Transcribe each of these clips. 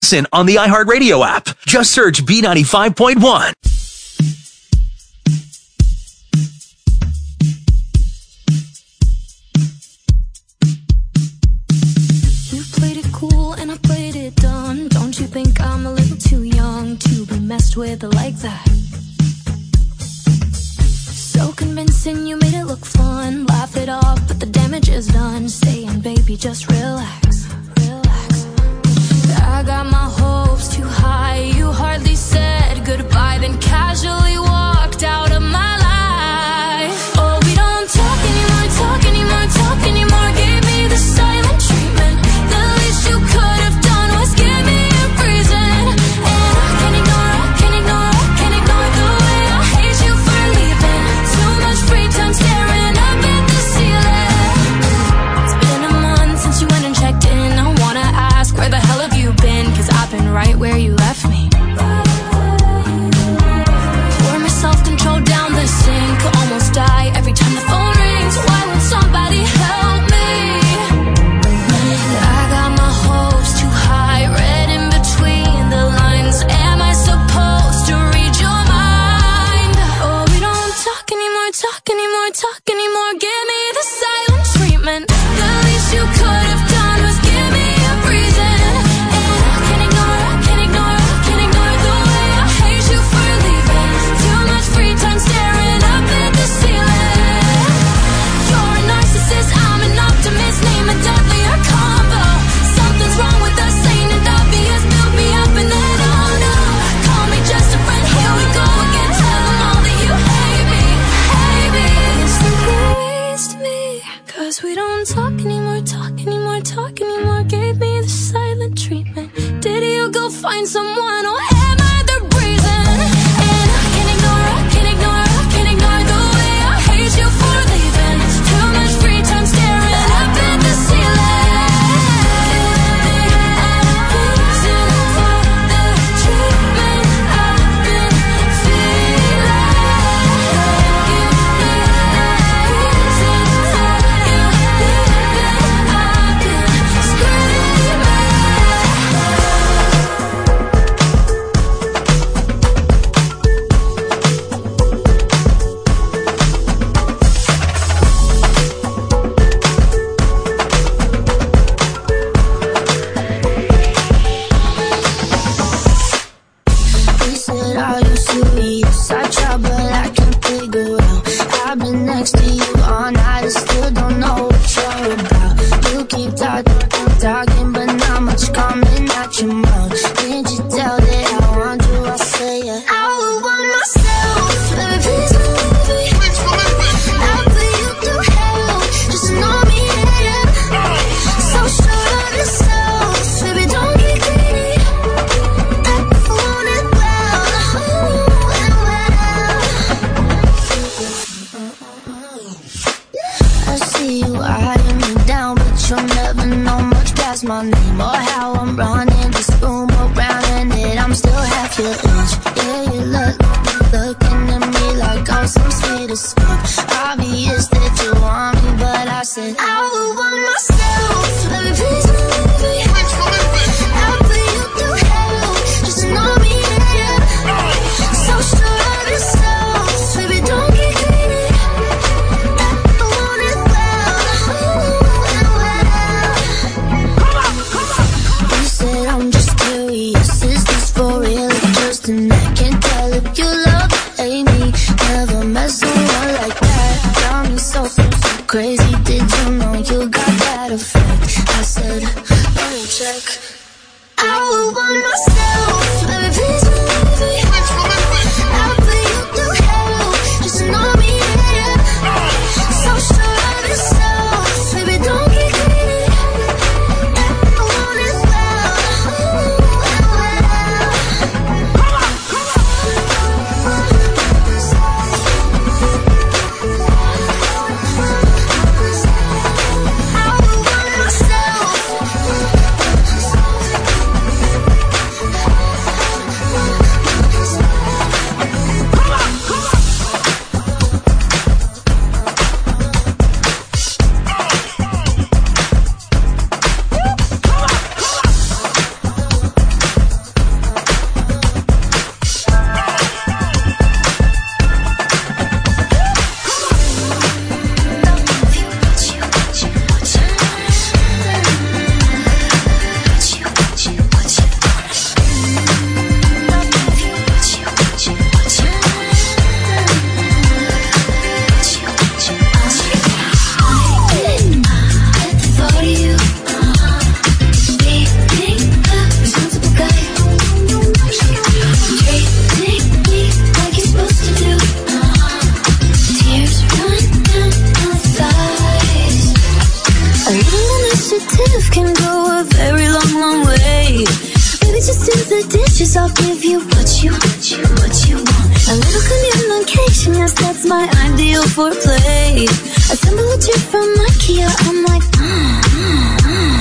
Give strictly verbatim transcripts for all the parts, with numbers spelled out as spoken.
Listen on the iHeartRadio app. Just search B ninety-five point one. You played it cool and I played it dumb. Don't you think I'm a little too young to be messed with like that? So convincing, you made it look fun. Laugh it off, but the damage is done. Saying, baby, just relax, relax. I got my hopes too high. You hardly said goodbye, then casually walked out of my life. Oh, we don't talk anymore, talk anymore, talk anymore. Gave me the silent treatment. The least you could have done was give me a reason. And I can't ignore, I can't ignore, I can't ignore the way I hate you for leaving. Too much free time staring up at the ceiling. It's been a month since you went and checked in. I wanna ask, where the hell have you been? Cause I've been right where you left me. Pour my self-control down the sink. Almost die every time the phone rings. Why won't somebody help me? I got my hopes too high, read in between the lines. Am I supposed to read your mind? Oh, we don't talk anymore, talk anymore, talk anymore. Give me the silent treatment. The least you could have done was give me a reason. And I can't ignore, I can't ignore, I can't ignore the way I hate you for leaving. Too much free time staring up at the ceiling. You're a narcissist, I'm an optimist. Name a deadlier combo. Something's wrong with us, ain't it obvious? Build me up and then oh no. Call me just a friend, here we go again. Tell them all that you hate me, hate me. Simply waste me. Cause we don't talk anymore, talk anymore, talk anymore. Gave me the silent treatment. Did you go find someone or am I the reason? And I can't ignore, I can't ignore, I can't ignore the way I hate you for leaving. Too much free time staring up at the ceiling. Reason for the treatment I've been feeling. Give me a reason for you leaving. I've been screaming. He said, are you serious? I tried, but I can't figure out. I've been next to you all night, I still don't know what you're about. You keep talking, talking, but not much coming out your mouth. Didn't you tell that I want you? I say it. I would want myself, baby, please believe me. I'll put you through hell, just to know me, yeah. So sure of yourself, baby, don't get greedy. I want it well, well, well. I see you eyeing me down, but you'll never know much past my name or how I'm running this room around, and that I'm still half your age. Yeah, you look, looking at me like I'm some sweet escape. Obvious that you want me, but I said I would want myself, baby, please believe me. I'll put you through hell, just to know me, yeah. So sure of yourself, baby, don't get greedy. I want it well, well, well. You said I'm just curious, is this for real or just an act? Can't tell if you love or hate me. Never met someone like that. I'll give you what you, what you, what you want. A little communication, yes, that's my ideal foreplay. Assemble a chair from IKEA, I'm like, mm, mm, mm.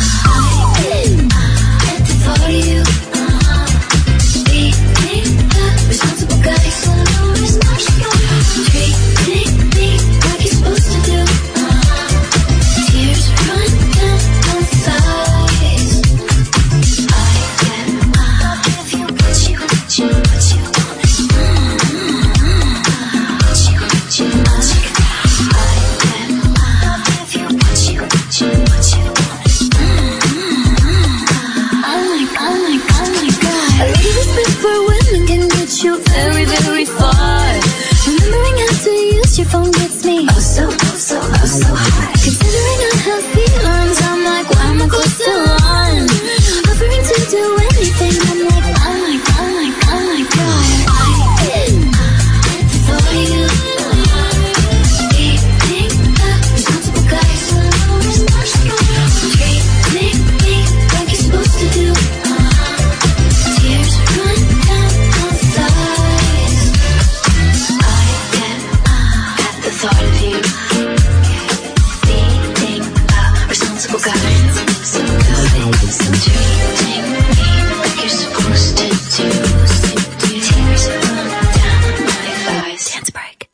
I at the thought of you, uh-huh. Being the responsible guy, so no responsible. Treating me like you're supposed to do, uh-huh. Tears run down both sides. I get, I'll give you what you, what you, what you want. Mm-hmm. What you, what you, what you. I get, I'll give you what you, what you, what you want. Mm-hmm. Oh my, oh my, oh my God. A little respect for women can get you very, very far. Remembering how to use your phone gets me oh so, oh so, oh so hard. Considering unhealthy lines, I'm like, why am I close to one? Offering to do anything, I'm like, oh my, oh my, oh my God. I get at the thought of you. Being the responsible guy, so no responsible. Treating me like you're supposed to do. Uh-huh. Tears run down both sides. I get at the thought of you. Being a responsible guy, so good, so treating me like you're supposed to do. Tears run down my thighs. Dance break.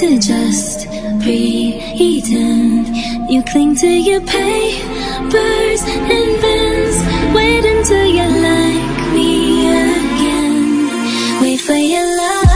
to just pretend. You cling to your papers and pens. Wait until you like me again. Wait for your love.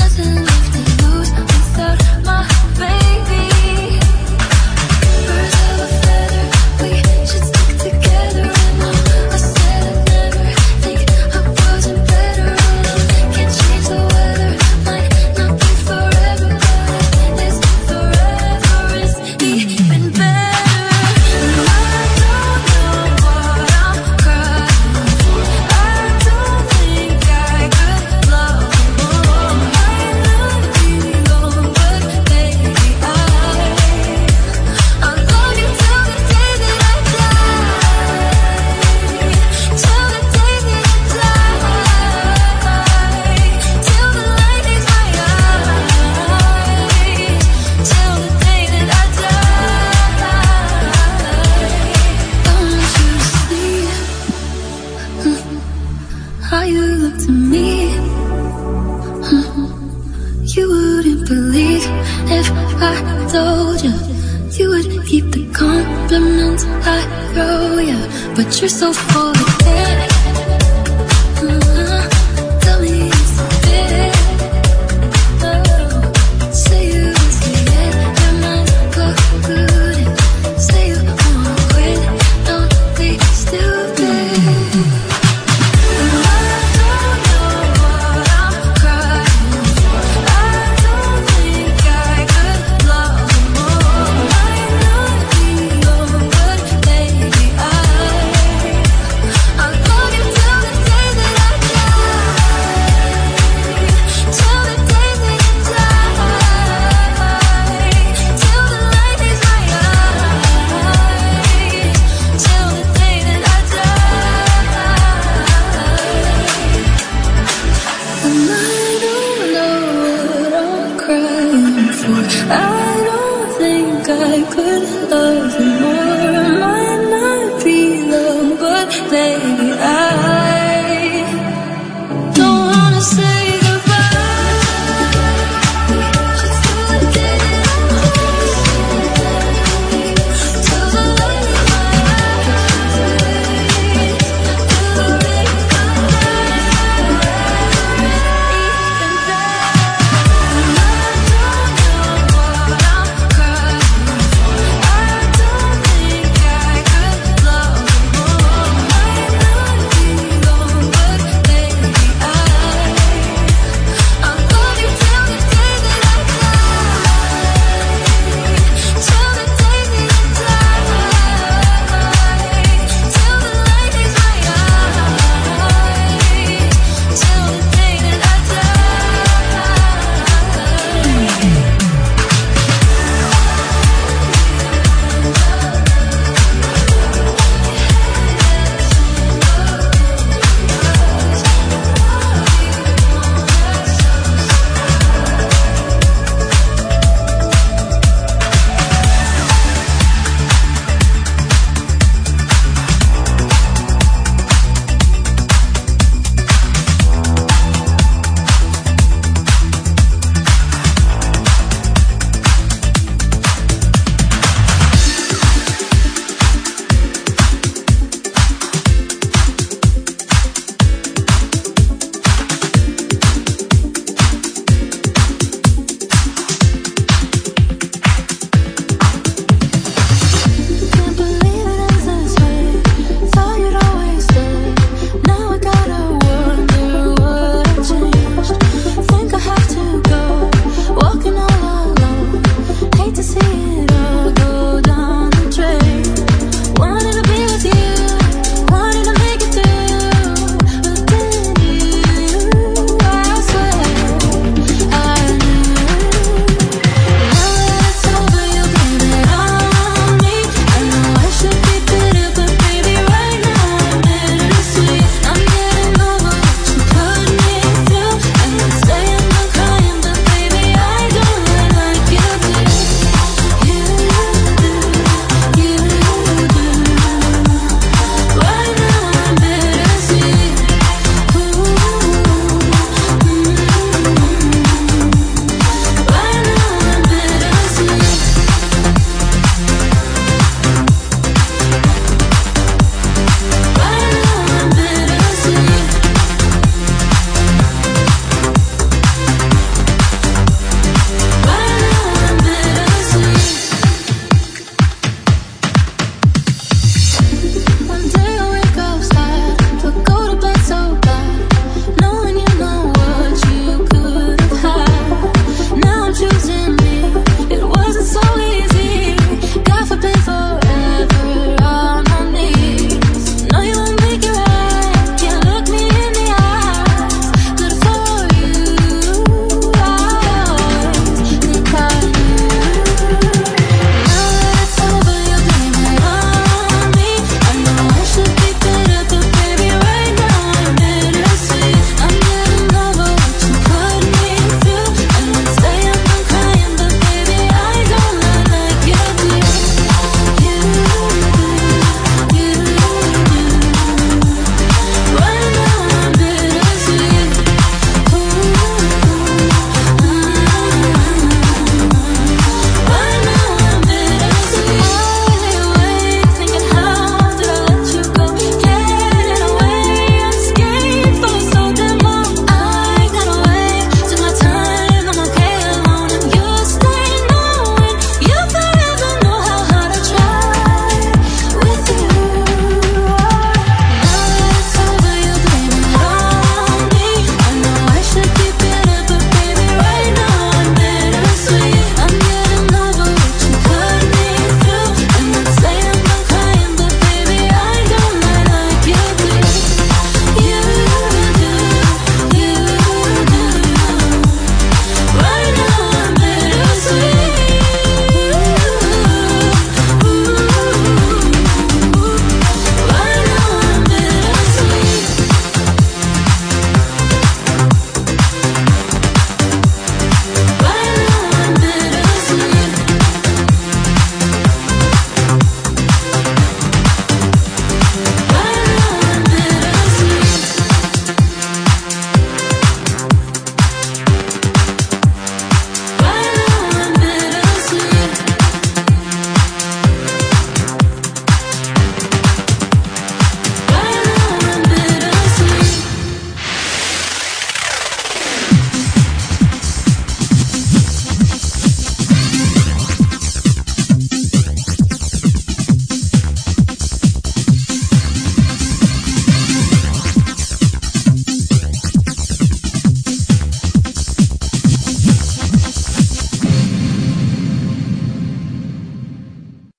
Nothing left to lose without my baby. First how you look to me. You wouldn't believe if I told you. You would keep the compliments I throw you, but you're so full of it.